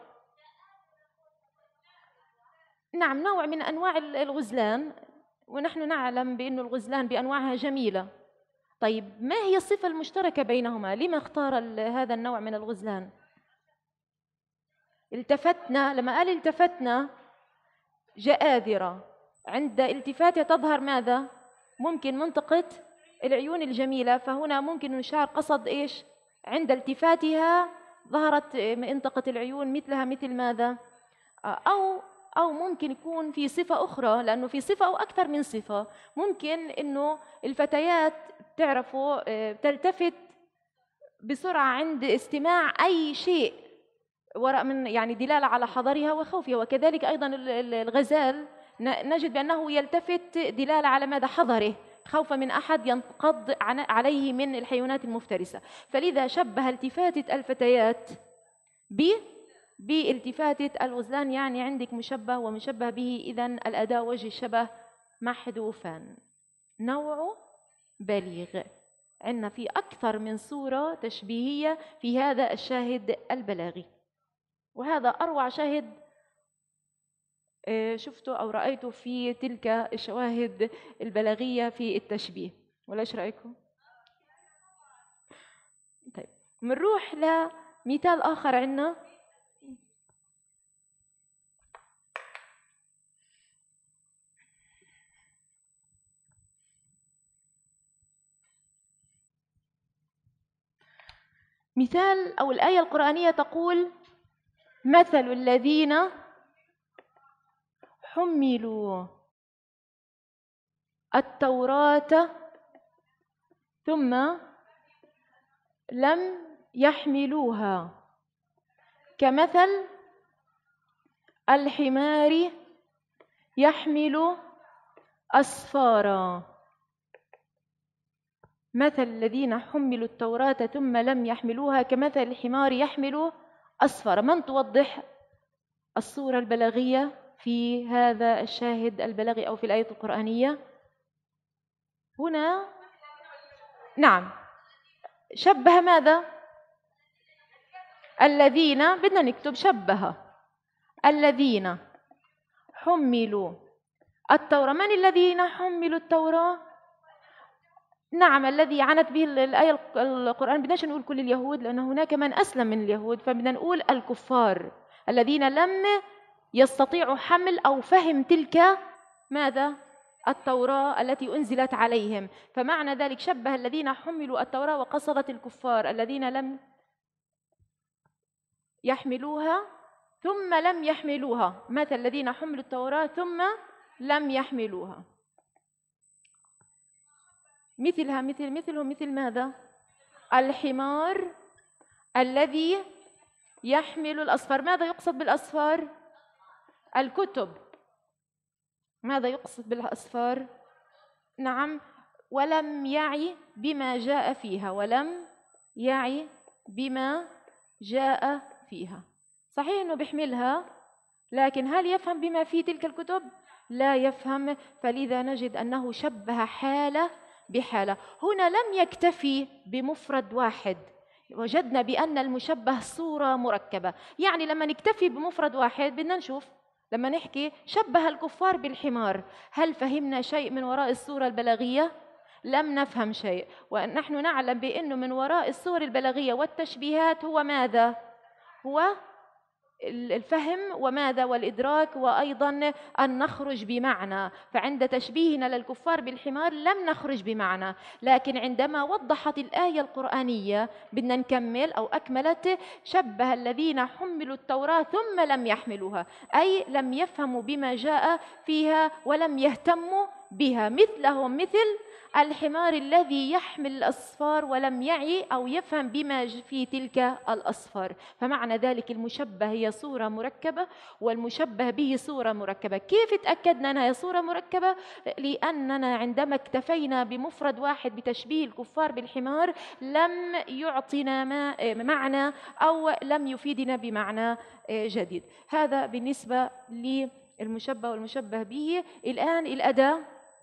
نعم نوع من أنواع الغزلان، ونحن نعلم بأن الغزلان بأنواعها جميلة. طيب، ما هي الصفة المشتركة بينهما؟ لما اختار هذا النوع من الغزلان؟ التفتنا، لما قال التفتنا جآذرة، عند التفاتها تظهر ماذا؟ ممكن منطقة العيون الجميلة، فهنا ممكن الشاعر قصد إيش؟ عند التفاتها ظهرت منطقة العيون مثلها مثل ماذا؟ أو ممكن يكون في صفة أخرى، لأنه في صفة أو أكثر من صفة. ممكن إنه الفتيات تعرفوا تلتفت بسرعة عند استماع أي شيء وراء من يعني دلالة على حذرها وخوفها، وكذلك أيضا الغزال نجد بأنه يلتفت دلالة على ماذا؟ حذره، خوفا من أحد ينقض عليه من الحيوانات المفترسة. فلذا شبه التفاتة الفتيات بالتفاتة الغزلان، يعني عندك مشبه ومشبه به، إذن الأداة وجه الشبه محذوفان. نوع بليغ، عندنا في أكثر من صورة تشبيهية في هذا الشاهد البلاغي، وهذا أروع شاهد شفته أو رأيته في تلك الشواهد البلاغية في التشبيه، ولا إيش رأيكم؟ طيب، منروح لمثال آخر عندنا. مثال أو الآية القرآنية تقول: مثل الذين حملوا التوراة ثم لم يحملوها كمثل الحمار يحمل أسفارا. مثل الذين حملوا التوراة ثم لم يحملوها كمثل الحمار يحمل أسفارا. من توضح الصورة البلاغية في هذا الشاهد البلاغي أو في الآية القرآنية؟ هنا نعم، شبه ماذا؟ الذين، بدنا نكتب شبه الذين حملوا التوراة. من الذين حملوا التوراة؟ نعم، الذي عنت به الآية القرآن. بدناش نقول كل اليهود لأن هناك من أسلم من اليهود، فبدنا نقول الكفار الذين لم يستطيعوا حمل أو فهم تلك ماذا؟ التوراة التي أنزلت عليهم. فمعنى ذلك شبه الذين حملوا التوراة وقصدت الكفار الذين لم يحملوها ثم لم يحملوها. مثل الذين حملوا التوراة ثم لم يحملوها. مثلها مثلهم مثل ماذا؟ الحمار الذي يحمل الأسفار. ماذا يقصد بالأسفار؟ الكتب. ماذا يقصد بالأسفار؟ نعم، ولم يعي بما جاء فيها، ولم يعي بما جاء فيها. صحيح أنه بيحملها، لكن هل يفهم بما في تلك الكتب؟ لا يفهم. فلذا نجد أنه شبه حالة بحالة. هنا لم يكتفي بمفرد واحد، وجدنا بأن المشبه صورة مركبة. يعني لما نكتفي بمفرد واحد بدنا نشوف، لما نحكي شبه الكفار بالحمار، هل فهمنا شيء من وراء الصورة البلاغية؟ لم نفهم شيء. ونحن نعلم بأنه من وراء الصور البلاغية والتشبيهات هو ماذا؟ هو الفهم وماذا؟ والإدراك، وأيضا أن نخرج بمعنى. فعند تشبيهنا للكفار بالحمار لم نخرج بمعنى، لكن عندما وضحت الآية القرآنية بدنا نكمل أو أكملت شبه الذين حملوا التوراة ثم لم يحملوها، أي لم يفهموا بما جاء فيها ولم يهتموا بها. مثلهم مثل الحمار الذي يحمل الأسفار ولم يعي أو يفهم بما في تلك الأسفار. فمعنى ذلك المشبه هي صورة مركبة والمشبه به صورة مركبة. كيف تأكدنا أنها صورة مركبة؟ لأننا عندما اكتفينا بمفرد واحد بتشبيه الكفار بالحمار لم يعطنا معنى أو لم يفيدنا بمعنى جديد. هذا بالنسبة للمشبه والمشبه به. الآن الأداة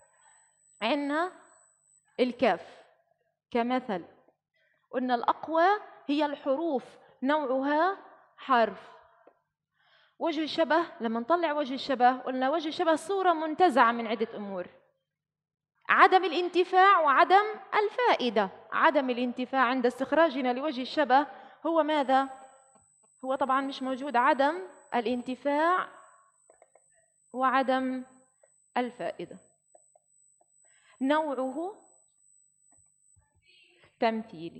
عندنا الكاف كمثل. قلنا الأقوى هي الحروف نوعها حرف. وجه الشبه، لما نطلع وجه الشبه قلنا وجه الشبه صورة منتزعة من عدة أمور: عدم الانتفاع وعدم الفائدة. عدم الانتفاع عند استخراجنا لوجه الشبه هو ماذا؟ هو طبعا مش موجود. عدم الانتفاع وعدم الفائدة. نوعه تمثيلي.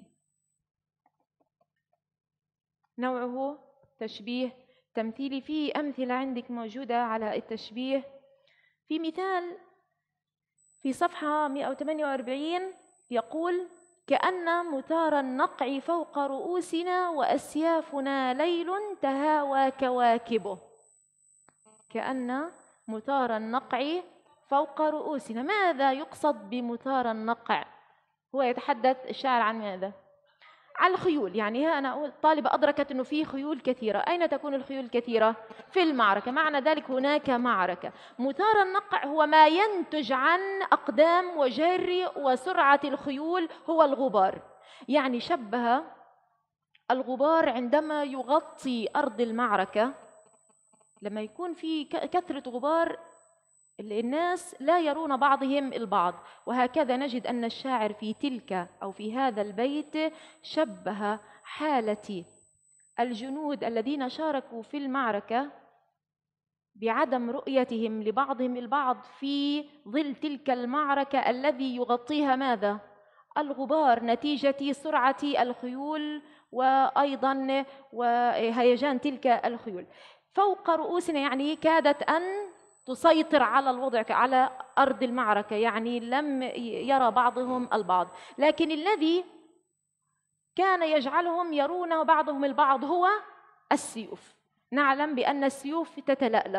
نوعه تشبيه تمثيلي. في أمثلة عندك موجودة على التشبيه. في مثال في صفحة 148 يقول: كأن مطار النقع فوق رؤوسنا وأسيافنا ليل تهاوى كواكبه. كأن مطار النقع فوق رؤوسنا. ماذا يقصد بمطار النقع؟ هو يتحدث الشاعر عن ماذا؟ عن الخيول. يعني أنا أقول طالبة أدركت أنه في خيول كثيرة. أين تكون الخيول الكثيرة؟ في المعركة. معنى ذلك هناك معركة. مطار النقع هو ما ينتج عن أقدام وجري وسرعة الخيول، هو الغبار. يعني شبه الغبار عندما يغطي أرض المعركة. لما يكون في كثرة غبار الناس لا يرون بعضهم البعض. وهكذا نجد أن الشاعر في تلك أو في هذا البيت شبه حالة الجنود الذين شاركوا في المعركة بعدم رؤيتهم لبعضهم البعض في ظل تلك المعركة الذي يغطيها ماذا؟ الغبار، نتيجة سرعة الخيول وأيضا وهيجان تلك الخيول. فوق رؤوسنا يعني كادت أن تسيطر على الوضع على أرض المعركة، يعني لم يرى بعضهم البعض. لكن الذي كان يجعلهم يرون بعضهم البعض هو السيوف. نعلم بأن السيوف تتلألأ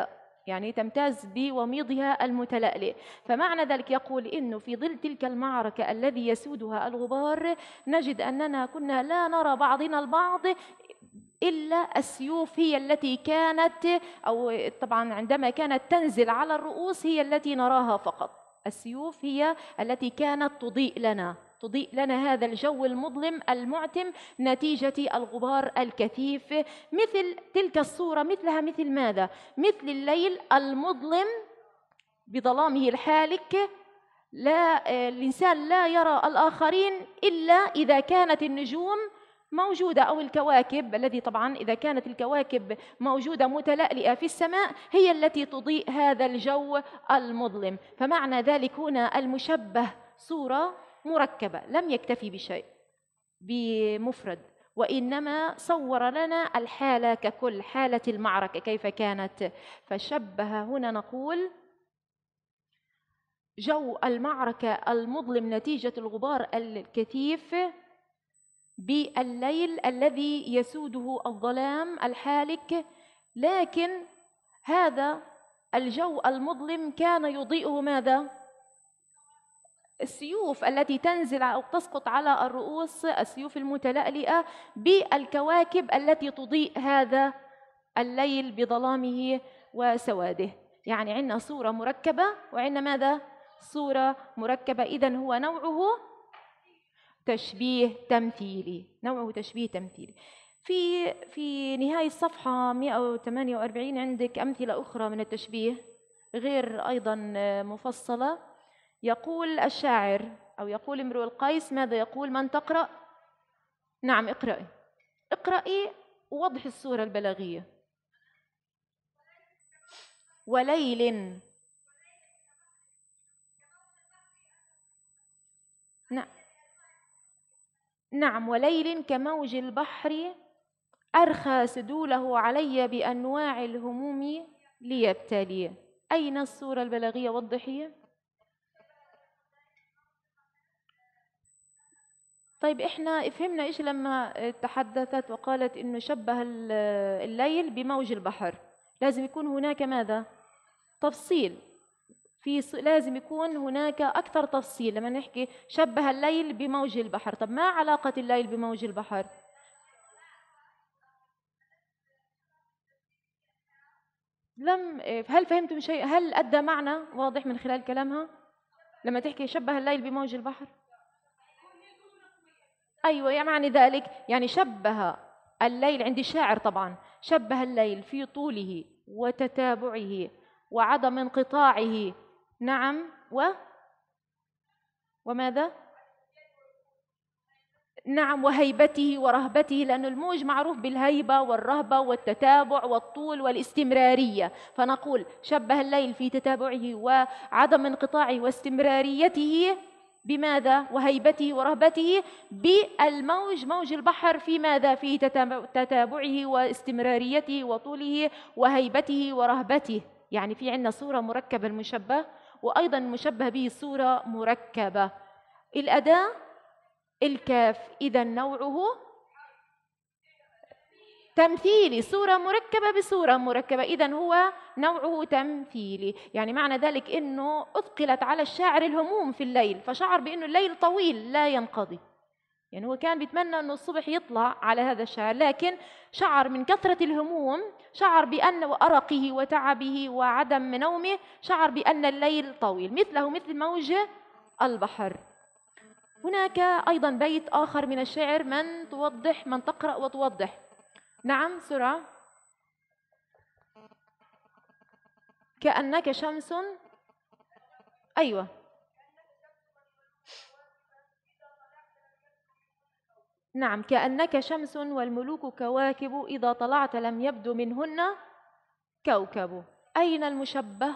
يعني تمتاز بوميضها المتلألئ. فمعنى ذلك يقول إنه في ظل تلك المعركة الذي يسودها الغبار نجد أننا كنا لا نرى بعضنا البعض إلا السيوف هي التي كانت، أو طبعا عندما كانت تنزل على الرؤوس هي التي نراها فقط. السيوف هي التي كانت تضيء لنا هذا الجو المظلم المعتم نتيجة الغبار الكثيف. مثل تلك الصورة، مثلها مثل ماذا؟ مثل الليل المظلم بظلامه الحالك، الإنسان لا يرى الآخرين إلا إذا كانت النجوم موجودة أو الكواكب، الذي طبعا إذا كانت الكواكب موجودة متلألئة في السماء هي التي تضيء هذا الجو المظلم. فمعنى ذلك هنا المشبه صورة مركبة، لم يكتفي بشيء بمفرد، وإنما صور لنا الحالة ككل، حالة المعركة كيف كانت. فشبه هنا نقول جو المعركة المظلم نتيجة الغبار الكثيف بالليل الذي يسوده الظلام الحالك، لكن هذا الجو المظلم كان يضيئه ماذا؟ السيوف التي تنزل أو تسقط على الرؤوس، السيوف المتلألئة بالكواكب التي تضيء هذا الليل بظلامه وسواده. يعني عندنا صورة مركبة وعندنا ماذا؟ صورة مركبة. إذن هو نوعه تشبيه تمثيلي، نوعه تشبيه تمثيلي. في نهاية الصفحة 148 عندك أمثلة أخرى من التشبيه غير أيضا مفصلة. يقول الشاعر أو يقول امرؤ القيس، ماذا يقول؟ من تقرأ؟ نعم اقرأي ووضح الصورة البلاغية. وليل، نعم وليل كموج البحر أرخى سدوله علي بأنواع الهموم ليبتلي. أين الصورة البلاغية؟ وضحي. طيب إحنا فهمنا إيش لما تحدثت وقالت إنه شبه الليل بموج البحر، لازم يكون هناك ماذا؟ تفصيل. لازم يكون هناك أكثر تفصيل لما نحكي شبه الليل بموج البحر. طب ما علاقة الليل بموج البحر؟ هل فهمتم شيء؟ هل أدى معنى واضح من خلال كلامها لما تحكي شبه الليل بموج البحر؟ أيوة، يعني ذلك يعني شبه الليل عند الشاعر طبعا، شبه الليل في طوله وتتابعه وعدم انقطاعه. نعم، وماذا؟ نعم، وهيبته ورهبته، لأن الموج معروف بالهيبة والرهبة والتتابع والطول والاستمرارية. فنقول شبه الليل في تتابعه وعدم انقطاعه واستمراريته بماذا؟ وهيبته ورهبته بالموج، موج البحر، في ماذا؟ في تتابعه واستمراريته وطوله وهيبته ورهبته. يعني في عندنا صورة مركبة المشبه، وأيضا المشبه به صورة مركبة. الأداة الكاف، إذا نوعه تمثيلي، صورة مركبة بصورة مركبة، إذا هو نوعه تمثيلي. يعني معنى ذلك أنه أثقلت على الشاعر الهموم في الليل، فشعر بأنه الليل طويل لا ينقضي. يعني هو كان بيتمنى أنه الصبح يطلع على هذا الشاعر، لكن شعر من كثرة الهموم، شعر بأن وأرقه وتعبه وعدم نومه، شعر بأن الليل طويل، مثله مثل موج البحر. هناك أيضا بيت آخر من الشعر، من تقرأ وتوضح. نعم سرعة. كأنك شمس. أيوة، نعم، كأنك شمس والملوك كواكب إذا طلعت لم يبدو منهن كوكب. أين المشبه؟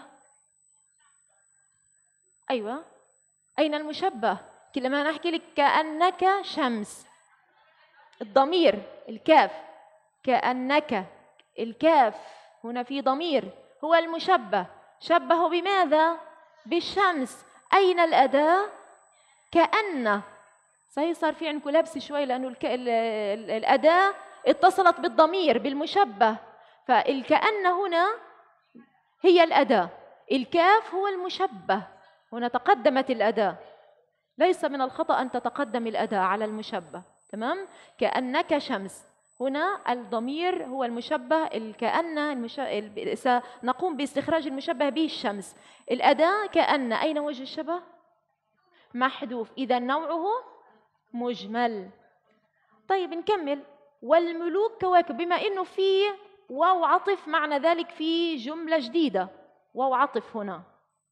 أيوة، أين المشبه؟ لما نحكي لك كأنك شمس، الضمير الكاف، كأنك الكاف هنا في ضمير، هو المشبه. شبه بماذا؟ بالشمس. أين الأداة؟ كأن. صحيح صار في عندكم لبس شوي، لأنه الأداة اتصلت بالضمير بالمشبه، فالكأن هنا هي الأداة. الكاف هو المشبه، هنا تقدمت الأداة، ليس من الخطأ أن تتقدم الأداة على المشبه. تمام؟ كأنك شمس، هنا الضمير هو المشبه، كأن سنقوم باستخراج المشبه به الشمس. الأداة كأن، أين وجه الشبه؟ محذوف، إذا نوعه مجمل. طيب نكمل. والملوك كواكب، بما إنه في واو عطف، معنى ذلك في جملة جديدة، واو عطف هنا.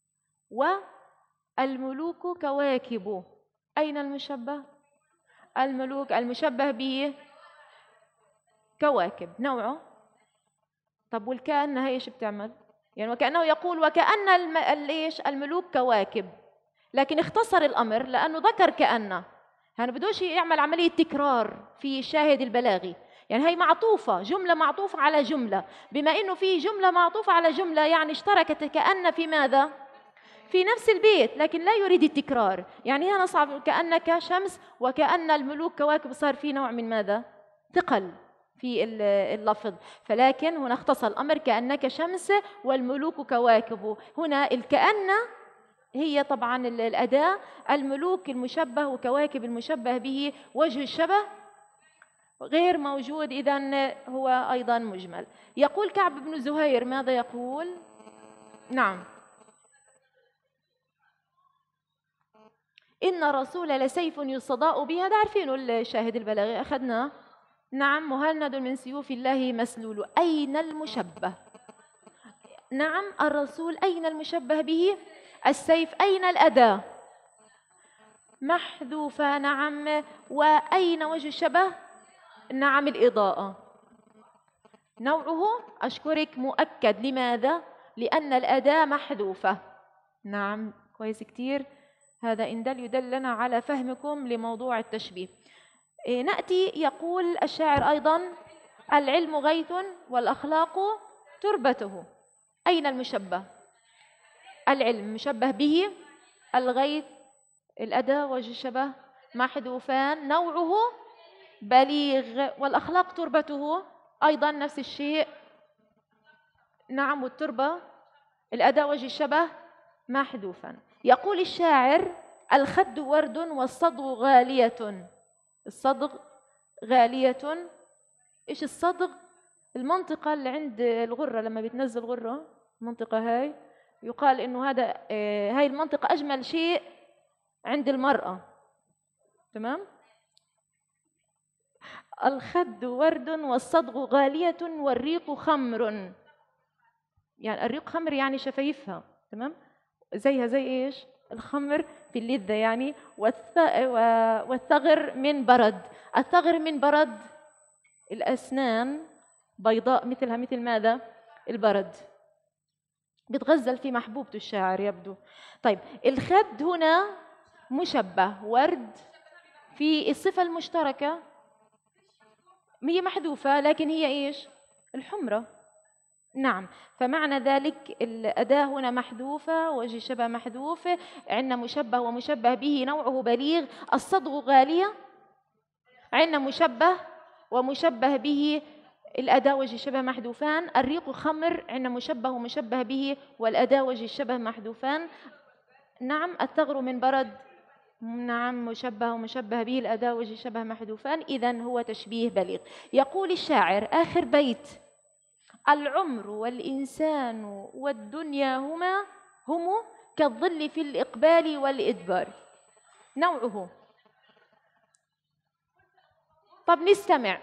والملوك كواكب، أين المشبه؟ الملوك المشبه به كواكب، نوعه. طب والكأن هي ايش بتعمل؟ يعني وكأنه يقول وكأن ايش؟ الملوك كواكب، لكن اختصر الأمر لأنه ذكر كأن، يعني بدوش يعمل عملية تكرار في الشاهد البلاغي. يعني هي معطوفة، جملة معطوفة على جملة، بما إنه في جملة معطوفة على جملة يعني اشتركت كأن في ماذا؟ في نفس البيت، لكن لا يريد التكرار. يعني هنا صعب، كأنك شمس وكأن الملوك كواكب، صار في نوع من ماذا؟ ثقل في اللفظ، فلكن هنا اختصر الأمر كأنك شمس والملوك كواكب. هنا الكأن هي طبعا الأداة، الملوك المشبه وكواكب المشبه به، وجه الشبه غير موجود، إذن هو أيضا مجمل. يقول كعب بن زهير، ماذا يقول؟ نعم، إن الرسول لسيف يستضاء به، هذا عارفينه الشاهد البلاغي أخذناه. نعم، مهند من سيوف الله مسلول. أين المشبه؟ نعم، الرسول، أين المشبه به؟ السيف، أين الأداة؟ محذوفة، نعم. وأين وجه الشبه؟ نعم، الإضاءة. نوعه أشكرك مؤكد، لماذا؟ لأن الأداة محذوفة. نعم، كويس كتير، هذا إن دل يدلنا على فهمكم لموضوع التشبيه. نأتي، يقول الشاعر أيضا العلم غيث والأخلاق تربته. أين المشبه؟ العلم مشبه به، الغيث الأداة وجه الشبه محذوفان، نوعه بليغ، والأخلاق تربته أيضا نفس الشيء. نعم، والتربة الأداة وجه الشبه محذوفا. يقول الشاعر الخد ورد والصدغ غالية. الصدغ غالية، إيش الصدغ؟ المنطقة اللي عند الغرة، لما بتنزل غرة المنطقة هاي، يقال إنه هذا هاي المنطقة أجمل شيء عند المرأة. تمام؟ الخد ورد والصدغ غالية والريق خمر، يعني الريق خمر يعني شفايفها. تمام؟ زيها زي إيش؟ الخمر في اللذة يعني. والثغر من برد. الثغر من برد، الأسنان بيضاء مثلها مثل ماذا؟ البرد. بتغزل في محبوبته الشاعر يبدو. طيب، الخد هنا مشبه، ورد في الصفة المشتركة هي محذوفة، لكن هي إيش؟ الحمرة. نعم، فمعنى ذلك الأداة هنا محذوفة، وجه شبه محذوف، عندنا مشبه ومشبه به، نوعه بليغ. الصدغ غالية، عندنا مشبه ومشبه به، الأداة وجه الشبه محذوفان. الريق خمر، عندنا مشبه ومشبه به والأداة وجه الشبه محذوفان. نعم، الثغر من برد، نعم، مشبه ومشبه به، الأداة وجه الشبه محذوفان، إذن هو تشبيه بليغ. يقول الشاعر آخر بيت العمر والإنسان والدنيا هم كالظل في الإقبال والإدبار. نوعه، طب نستمع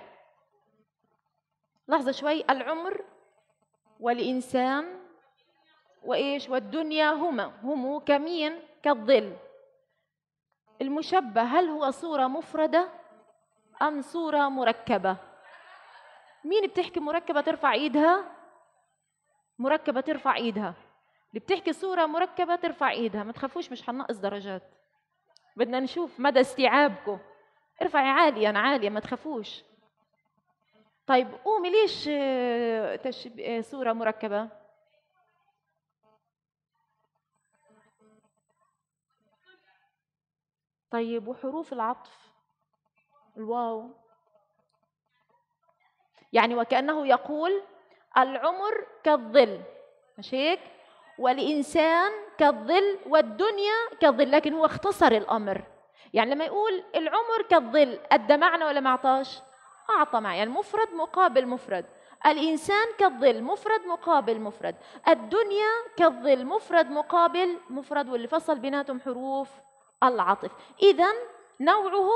لحظة شوي. العمر والإنسان وإيش والدنيا هم كمين؟ كالظل. المشبه هل هو صورة مفردة أم صورة مركبة؟ مين بتحكي مركبة ترفع إيدها؟ مركبة ترفع إيدها. اللي بتحكي صورة مركبة ترفع إيدها. ما تخافوش، مش حنقص درجات، بدنا نشوف مدى استيعابكم. ارفعي عاليا عاليا، ما تخافوش. طيب قومي، ليش صورة مركبة؟ طيب وحروف العطف؟ الواو، يعني وكأنه يقول العمر كالظل مش هيك؟ والإنسان كالظل والدنيا كالظل، لكن هو اختصر الأمر. يعني لما يقول العمر كالظل أدى معنى ولا ما أعطاش؟ أعطى معنى، يعني مفرد مقابل مفرد. الإنسان كالظل مفرد مقابل مفرد. الدنيا كالظل مفرد مقابل مفرد، واللي فصل بيناتهم حروف العطف. إذن نوعه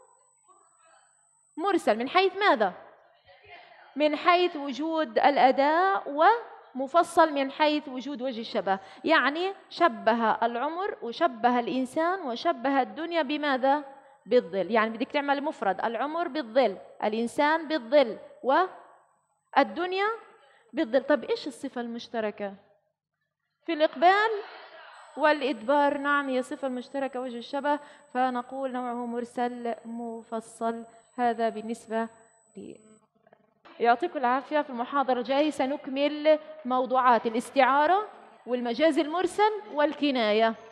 مرسل من حيث ماذا؟ من حيث وجود الأداء، ومفصل من حيث وجود وجه الشبه. يعني شبه العمر وشبه الإنسان وشبه الدنيا بماذا؟ بالظل. يعني بدك تعمل مفرد، العمر بالظل، الإنسان بالظل، والدنيا بالظل. طب إيش الصفة المشتركة في الإقبال والإدبار؟ نعم، هي صفة المشتركة وجه الشبه، فنقول نوعه مرسل مفصل. هذا بالنسبة لي. يعطيكم العافية. في المحاضرة الجاية سنكمل موضوعات الاستعارة والمجاز المرسل والكناية.